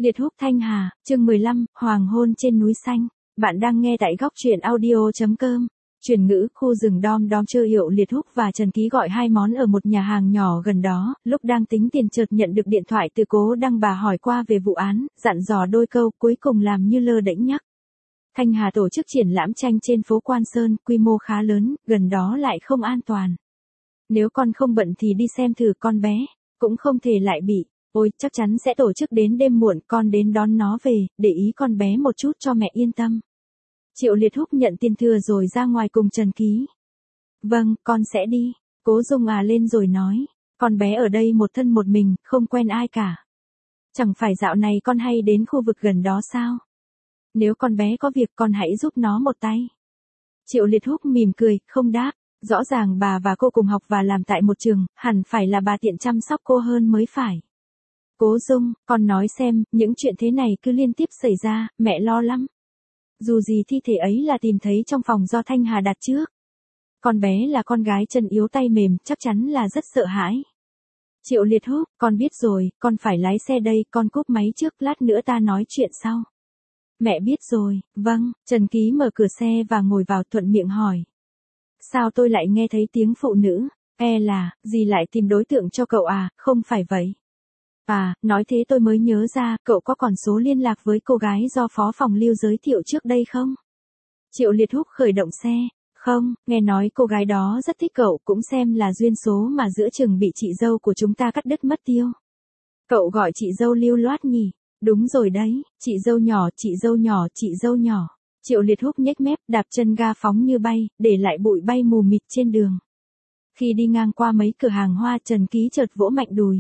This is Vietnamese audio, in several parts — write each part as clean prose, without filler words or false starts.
Liệt Húc Thanh Hà, chương 15, Hoàng hôn trên núi xanh. Bạn đang nghe tại góc truyện audio.com. Chuyển ngữ khu rừng đom đóm Trơ Hiệu Liệt Húc và Trần Ký gọi 2 món ở một nhà hàng nhỏ gần đó, lúc đang tính tiền chợt nhận được điện thoại từ Cố Đăng bà hỏi qua về vụ án, dặn dò đôi câu cuối cùng làm như lơ đễnh nhắc. Thanh Hà tổ chức triển lãm tranh trên phố Quan Sơn, quy mô khá lớn, gần đó lại không an toàn. Nếu con không bận thì đi xem thử con bé, cũng không thể lại bị. Ôi, chắc chắn sẽ tổ chức đến đêm muộn, con đến đón nó về, để ý con bé một chút cho mẹ yên tâm. Triệu Liệt Húc nhận tiền thừa rồi ra ngoài cùng Trần Ký. Vâng, con sẽ đi. Cố Dung lên rồi nói, con bé ở đây một thân một mình, không quen ai cả. Chẳng phải dạo này con hay đến khu vực gần đó sao? Nếu con bé có việc con hãy giúp nó một tay. Triệu Liệt Húc mỉm cười, không đáp. Rõ ràng bà và cô cùng học và làm tại một trường, hẳn phải là bà tiện chăm sóc cô hơn mới phải. Cố Dung, con nói xem, những chuyện thế này cứ liên tiếp xảy ra, mẹ lo lắm. Dù gì thi thể ấy là tìm thấy trong phòng do Thanh Hà đặt trước. Con bé là con gái chân yếu tay mềm, chắc chắn là rất sợ hãi. Triệu Liệt Húc, con biết rồi, con phải lái xe đây, con cúp máy trước, lát nữa ta nói chuyện sau. Mẹ biết rồi, vâng. Trần Ký mở cửa xe và ngồi vào, thuận miệng hỏi. Sao tôi lại nghe thấy tiếng phụ nữ? Là, dì lại tìm đối tượng cho cậu à? Không phải vậy. À, nói thế tôi mới nhớ ra, cậu có còn số liên lạc với cô gái do phó phòng Lưu giới thiệu trước đây không? Triệu Liệt Húc khởi động xe. Không, nghe nói cô gái đó rất thích cậu, cũng xem là duyên số mà giữa chừng bị chị dâu của chúng ta cắt đứt mất tiêu. Cậu gọi chị dâu lưu loát nhỉ? Đúng rồi đấy, chị dâu nhỏ, chị dâu nhỏ, chị dâu nhỏ. Triệu Liệt Húc nhếch mép, đạp chân ga phóng như bay, để lại bụi bay mù mịt trên đường. Khi đi ngang qua mấy cửa hàng hoa, Trần Ký chợt vỗ mạnh đùi.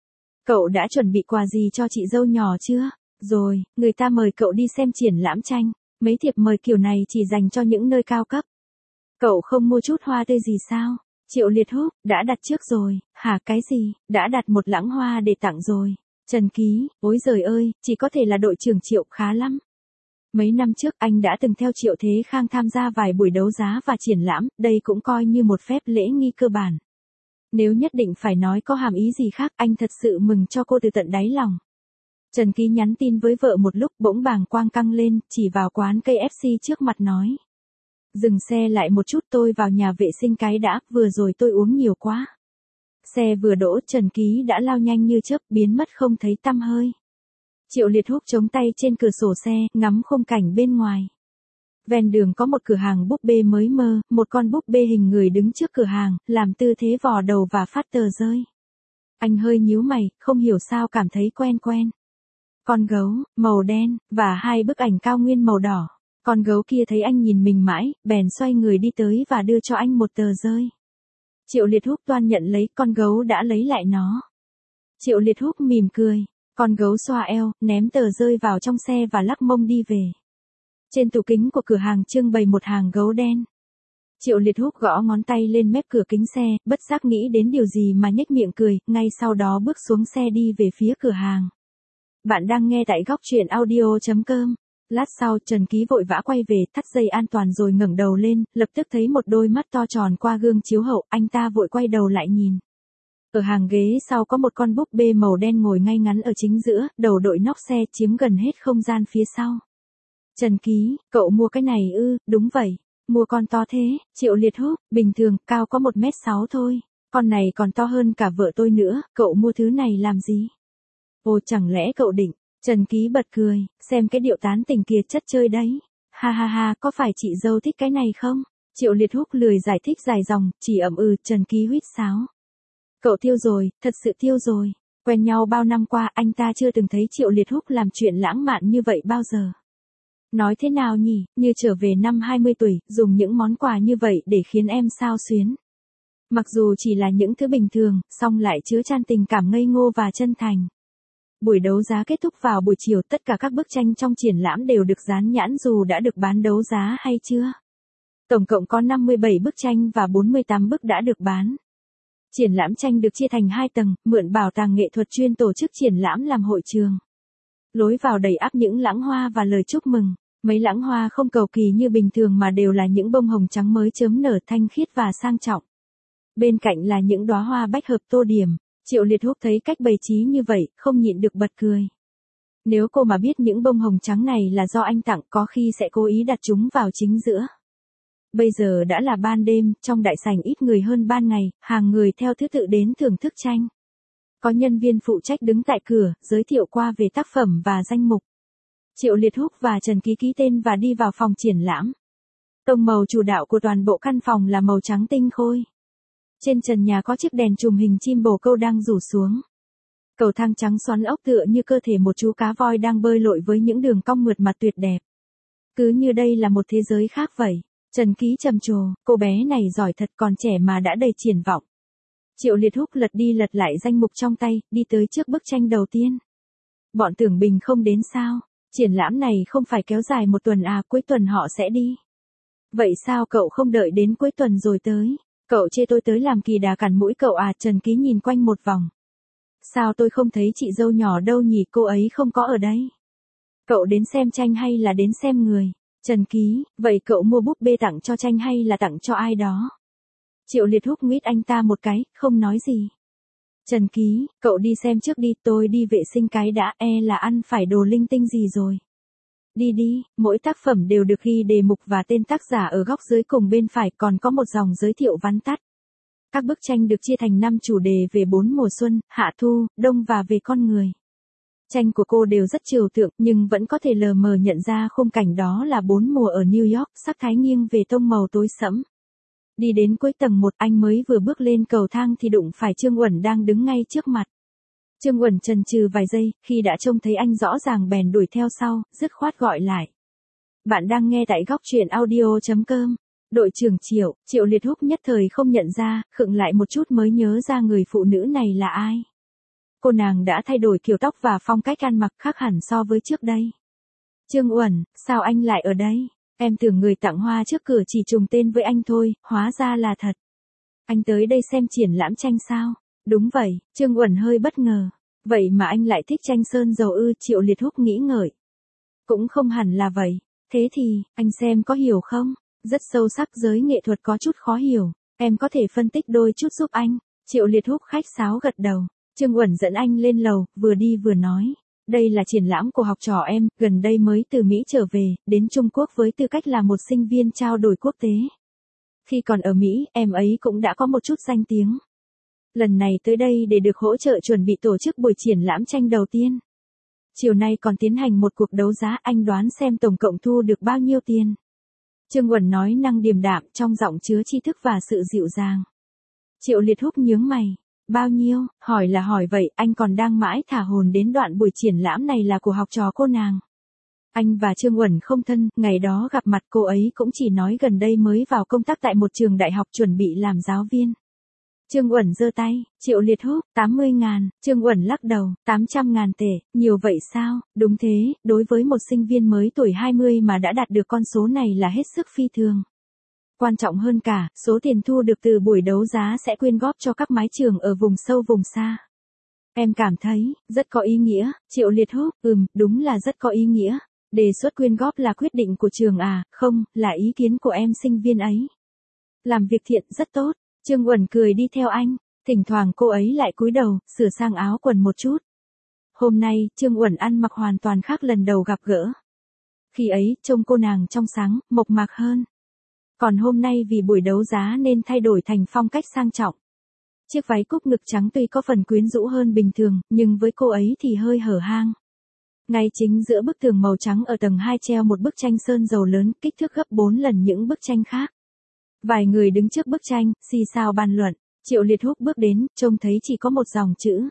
Cậu đã chuẩn bị quà gì cho chị dâu nhỏ chưa? Rồi, người ta mời cậu đi xem triển lãm tranh. Mấy thiệp mời kiểu này chỉ dành cho những nơi cao cấp. Cậu không mua chút hoa tươi gì sao? Triệu Liệt Húc, đã đặt trước rồi. Hả, cái gì? Đã đặt một lẵng hoa để tặng rồi. Trần Ký, ôi giời ơi, chỉ có thể là đội trưởng Triệu, khá lắm. Mấy năm trước anh đã từng theo Triệu Thế Khang tham gia vài buổi đấu giá và triển lãm, đây cũng coi như một phép lễ nghi cơ bản. Nếu nhất định phải nói có hàm ý gì khác, anh thật sự mừng cho cô từ tận đáy lòng. Trần Ký nhắn tin với vợ một lúc, bỗng bàng quang căng lên, chỉ vào quán KFC trước mặt nói. Dừng xe lại một chút, tôi vào nhà vệ sinh cái đã, vừa rồi tôi uống nhiều quá. Xe vừa đỗ, Trần Ký đã lao nhanh như chớp, biến mất không thấy tăm hơi. Triệu Liệt Húc chống tay trên cửa sổ xe, ngắm khung cảnh bên ngoài. Ven đường có một cửa hàng búp bê mới mơ, một con búp bê hình người đứng trước cửa hàng, làm tư thế vò đầu và phát tờ rơi. Anh hơi nhíu mày, không hiểu sao cảm thấy quen quen. Con gấu, màu đen, và 2 bức ảnh cao nguyên màu đỏ. Con gấu kia thấy anh nhìn mình mãi, bèn xoay người đi tới và đưa cho anh một tờ rơi. Triệu Liệt Húc toan nhận lấy, con gấu đã lấy lại nó. Triệu Liệt Húc mỉm cười. Con gấu xoa eo, ném tờ rơi vào trong xe và lắc mông đi về. Trên tủ kính của cửa hàng trưng bày một hàng gấu đen. Triệu Liệt Húc gõ ngón tay lên mép cửa kính xe, bất giác nghĩ đến điều gì mà nhếch miệng cười, ngay sau đó bước xuống xe đi về phía cửa hàng. Bạn đang nghe tại góc truyện audio.com. Lát sau, Trần Ký vội vã quay về, thắt dây an toàn rồi ngẩng đầu lên, lập tức thấy một đôi mắt to tròn qua gương chiếu hậu, anh ta vội quay đầu lại nhìn. Ở hàng ghế sau có một con búp bê màu đen ngồi ngay ngắn ở chính giữa, đầu đội nóc xe, chiếm gần hết không gian phía sau. Trần Ký, cậu mua cái này ư? Đúng vậy. Mua con to thế? Triệu Liệt Húc, bình thường, cao có 1m6 thôi. Con này còn to hơn cả vợ tôi nữa, cậu mua thứ này làm gì? Ồ, chẳng lẽ cậu định? Trần Ký bật cười, xem cái điệu tán tỉnh kia, chất chơi đấy. Ha ha ha, có phải chị dâu thích cái này không? Triệu Liệt Húc lười giải thích dài dòng, chỉ ậm ừ. Trần Ký huýt sáo. Cậu tiêu rồi, thật sự tiêu rồi. Quen nhau bao năm qua, anh ta chưa từng thấy Triệu Liệt Húc làm chuyện lãng mạn như vậy bao giờ. Nói thế nào nhỉ, như trở về năm 20 tuổi, dùng những món quà như vậy để khiến em xao xuyến. Mặc dù chỉ là những thứ bình thường, song lại chứa chan tình cảm ngây ngô và chân thành. Buổi đấu giá kết thúc vào buổi chiều, tất cả các bức tranh trong triển lãm đều được dán nhãn dù đã được bán đấu giá hay chưa. Tổng cộng có 57 bức tranh và 48 bức đã được bán. Triển lãm tranh được chia thành 2 tầng, mượn bảo tàng nghệ thuật chuyên tổ chức triển lãm làm hội trường. Lối vào đầy ắp những lẵng hoa và lời chúc mừng. Mấy lẵng hoa không cầu kỳ như bình thường mà đều là những bông hồng trắng mới chớm nở, thanh khiết và sang trọng. Bên cạnh là những đóa hoa bách hợp tô điểm. Triệu Liệt Húc thấy cách bày trí như vậy, không nhịn được bật cười. Nếu cô mà biết những bông hồng trắng này là do anh tặng có khi sẽ cố ý đặt chúng vào chính giữa. Bây giờ đã là ban đêm, trong đại sảnh ít người hơn ban ngày, hàng người theo thứ tự đến thưởng thức tranh. Có nhân viên phụ trách đứng tại cửa, giới thiệu qua về tác phẩm và danh mục. Triệu Liệt Húc và Trần Ký ký tên và đi vào phòng triển lãm. Tông màu chủ đạo của toàn bộ căn phòng là màu trắng tinh khôi. Trên trần nhà có chiếc đèn chùm hình chim bồ câu đang rủ xuống. Cầu thang trắng xoắn ốc tựa như cơ thể một chú cá voi đang bơi lội với những đường cong mượt mà tuyệt đẹp. Cứ như đây là một thế giới khác vậy. Trần Ký trầm trồ, cô bé này giỏi thật, còn trẻ mà đã đầy triển vọng. Triệu Liệt Húc lật đi lật lại danh mục trong tay, đi tới trước bức tranh đầu tiên. Bọn Tưởng Bình không đến sao? Triển lãm này không phải kéo dài một tuần à, cuối tuần họ sẽ đi. Vậy sao cậu không đợi đến cuối tuần rồi tới? Cậu chê tôi tới làm kỳ đà cản mũi cậu à? Trần Ký nhìn quanh một vòng. Sao tôi không thấy chị dâu nhỏ đâu nhỉ, cô ấy không có ở đây. Cậu đến xem tranh hay là đến xem người? Trần Ký, vậy cậu mua búp bê tặng cho tranh hay là tặng cho ai đó? Triệu Liệt Húc nguyết anh ta một cái, không nói gì. Trần Ký, cậu đi xem trước đi, tôi đi vệ sinh cái đã, là ăn phải đồ linh tinh gì rồi. Đi đi, mỗi tác phẩm đều được ghi đề mục và tên tác giả ở góc dưới cùng bên phải, còn có một dòng giới thiệu vắn tắt. Các bức tranh được chia thành 5 chủ đề về 4 mùa xuân, hạ thu, đông và về con người. Tranh của cô đều rất trừu tượng nhưng vẫn có thể lờ mờ nhận ra khung cảnh đó là 4 mùa ở New York, sắc thái nghiêng về tông màu tối sẫm. Đi đến cuối tầng 1, anh mới vừa bước lên cầu thang thì đụng phải Trương Uẩn đang đứng ngay trước mặt. Trương Uẩn chần chừ vài giây, khi đã trông thấy anh rõ ràng bèn đuổi theo sau, dứt khoát gọi lại. Bạn đang nghe tại góc truyện audio.com. Đội trưởng Triệu Liệt Húc nhất thời không nhận ra, khựng lại một chút mới nhớ ra người phụ nữ này là ai. Cô nàng đã thay đổi kiểu tóc và phong cách ăn mặc khác hẳn so với trước đây. Trương Uẩn, sao anh lại ở đây? Em tưởng người tặng hoa trước cửa chỉ trùng tên với anh thôi, hóa ra là thật. Anh tới đây xem triển lãm tranh sao? Đúng vậy, Trương Uẩn hơi bất ngờ. Vậy mà anh lại thích tranh sơn dầu ư? Triệu Liệt Húc nghĩ ngợi. Cũng không hẳn là vậy. Thế thì, anh xem có hiểu không? Rất sâu sắc, giới nghệ thuật có chút khó hiểu. Em có thể phân tích đôi chút giúp anh. Triệu Liệt Húc khách sáo gật đầu. Trương Uẩn dẫn anh lên lầu, vừa đi vừa nói. Đây là triển lãm của học trò em, gần đây mới từ Mỹ trở về, đến Trung Quốc với tư cách là một sinh viên trao đổi quốc tế. Khi còn ở Mỹ, em ấy cũng đã có một chút danh tiếng. Lần này tới đây để được hỗ trợ chuẩn bị tổ chức buổi triển lãm tranh đầu tiên. Chiều nay còn tiến hành một cuộc đấu giá, anh đoán xem tổng cộng thu được bao nhiêu tiền. Trương Uẩn nói năng điềm đạm, trong giọng chứa tri thức và sự dịu dàng. Triệu Liệt Húc nhướng mày. Bao nhiêu? Hỏi là hỏi vậy, anh còn đang mãi thả hồn đến đoạn buổi triển lãm này là của học trò cô nàng. Anh và Trương Uẩn không thân, ngày đó gặp mặt cô ấy cũng chỉ nói gần đây mới vào công tác tại một trường đại học chuẩn bị làm giáo viên. Trương Uẩn giơ tay, Triệu Liệt Húc, 80.000, Trương Uẩn lắc đầu, 800.000 tệ, nhiều vậy sao? Đúng thế, đối với một sinh viên mới tuổi 20 mà đã đạt được con số này là hết sức phi thường. Quan trọng hơn cả, số tiền thu được từ buổi đấu giá sẽ quyên góp cho các mái trường ở vùng sâu vùng xa. Em cảm thấy, rất có ý nghĩa, Triệu Liệt Húc, đúng là rất có ý nghĩa. Đề xuất quyên góp là quyết định của trường à, không, là ý kiến của em sinh viên ấy. Làm việc thiện rất tốt, Trương Uẩn cười đi theo anh, thỉnh thoảng cô ấy lại cúi đầu, sửa sang áo quần một chút. Hôm nay, Trương Uẩn ăn mặc hoàn toàn khác lần đầu gặp gỡ. Khi ấy, trông cô nàng trong sáng, mộc mạc hơn. Còn hôm nay vì buổi đấu giá nên thay đổi thành phong cách sang trọng. Chiếc váy cúc ngực trắng tuy có phần quyến rũ hơn bình thường, nhưng với cô ấy thì hơi hở hang. Ngay chính giữa bức tường màu trắng ở tầng 2 treo một bức tranh sơn dầu lớn, kích thước gấp 4 lần những bức tranh khác. Vài người đứng trước bức tranh, xì xào bàn luận. Triệu Liệt Húc bước đến, trông thấy chỉ có một dòng chữ.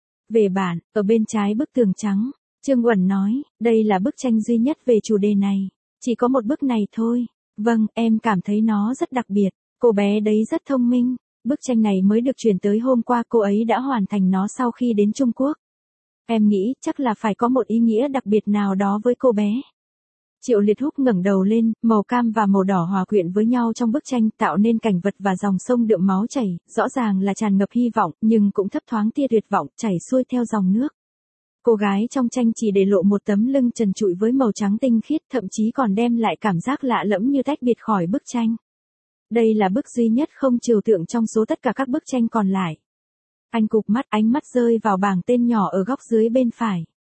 Về bản, ở bên trái bức tường trắng. Trương Uẩn nói, đây là bức tranh duy nhất về chủ đề này. Chỉ có một bức này thôi. Vâng, em cảm thấy nó rất đặc biệt. Cô bé đấy rất thông minh. Bức tranh này mới được chuyển tới hôm qua, cô ấy đã hoàn thành nó sau khi đến Trung Quốc. Em nghĩ chắc là phải có một ý nghĩa đặc biệt nào đó với cô bé. Triệu Liệt Húc ngẩng đầu lên, màu cam và màu đỏ hòa quyện với nhau trong bức tranh tạo nên cảnh vật và dòng sông đượm máu chảy, rõ ràng là tràn ngập hy vọng, nhưng cũng thấp thoáng tia tuyệt vọng, chảy xuôi theo dòng nước. Cô gái trong tranh chỉ để lộ một tấm lưng trần trụi với màu trắng tinh khiết, thậm chí còn đem lại cảm giác lạ lẫm như tách biệt khỏi bức tranh. Đây là bức duy nhất không trừu tượng trong số tất cả các bức tranh còn lại. Anh cụp mắt, ánh mắt rơi vào bảng tên nhỏ ở góc dưới bên phải.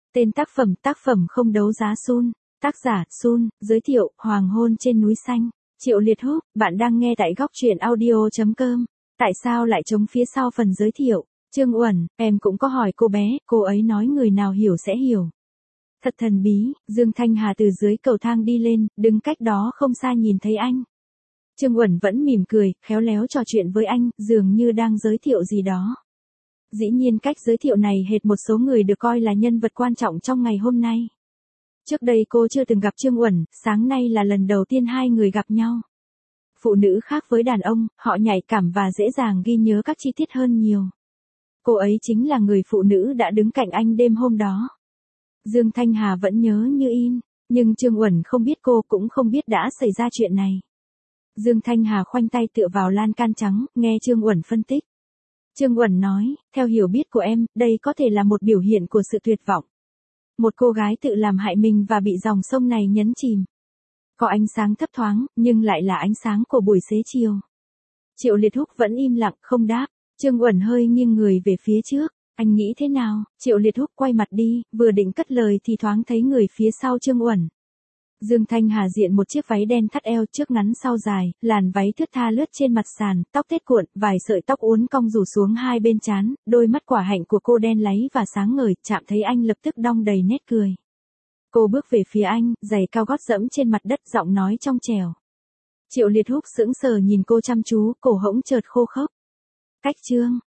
Tên tác phẩm không đấu giá Sun. Tác giả, Sun, giới thiệu, Hoàng hôn trên núi xanh. Triệu Liệt Húc, bạn đang nghe tại góc truyện audio.com. Tại sao lại trống phía sau phần giới thiệu? Trương Uẩn, em cũng có hỏi cô bé, cô ấy nói người nào hiểu sẽ hiểu. Thật thần bí, Dương Thanh Hà từ dưới cầu thang đi lên, đứng cách đó không xa nhìn thấy anh. Trương Uẩn vẫn mỉm cười, khéo léo trò chuyện với anh, dường như đang giới thiệu gì đó. Dĩ nhiên cách giới thiệu này hệt một số người được coi là nhân vật quan trọng trong ngày hôm nay. Trước đây cô chưa từng gặp Trương Uẩn, sáng nay là lần đầu tiên hai người gặp nhau. Phụ nữ khác với đàn ông, họ nhạy cảm và dễ dàng ghi nhớ các chi tiết hơn nhiều. Cô ấy chính là người phụ nữ đã đứng cạnh anh đêm hôm đó. Dương Thanh Hà vẫn nhớ như in, nhưng Trương Uẩn không biết, cô cũng không biết đã xảy ra chuyện này. Dương Thanh Hà khoanh tay tựa vào lan can trắng, nghe Trương Uẩn phân tích. Trương Uẩn nói, theo hiểu biết của em, đây có thể là một biểu hiện của sự tuyệt vọng. Một cô gái tự làm hại mình và bị dòng sông này nhấn chìm. Có ánh sáng thấp thoáng, nhưng lại là ánh sáng của buổi xế chiều. Triệu Liệt Húc vẫn im lặng, không đáp. Trương Uẩn hơi nghiêng người về phía trước. Anh nghĩ thế nào? Triệu Liệt Húc quay mặt đi, vừa định cất lời thì thoáng thấy người phía sau Trương Uẩn. Dương Thanh Hà diện một chiếc váy đen thắt eo, trước ngắn sau dài, làn váy thướt tha lướt trên mặt sàn, tóc tết cuộn, vài sợi tóc uốn cong rủ xuống hai bên trán, đôi mắt quả hạnh của cô đen láy và sáng ngời, chạm thấy anh lập tức đong đầy nét cười. Cô bước về phía anh, giày cao gót dẫm trên mặt đất, giọng nói trong trẻo. Triệu Liệt Húc sững sờ nhìn cô chăm chú, cổ hỗn chợt khô khốc. Cách Trương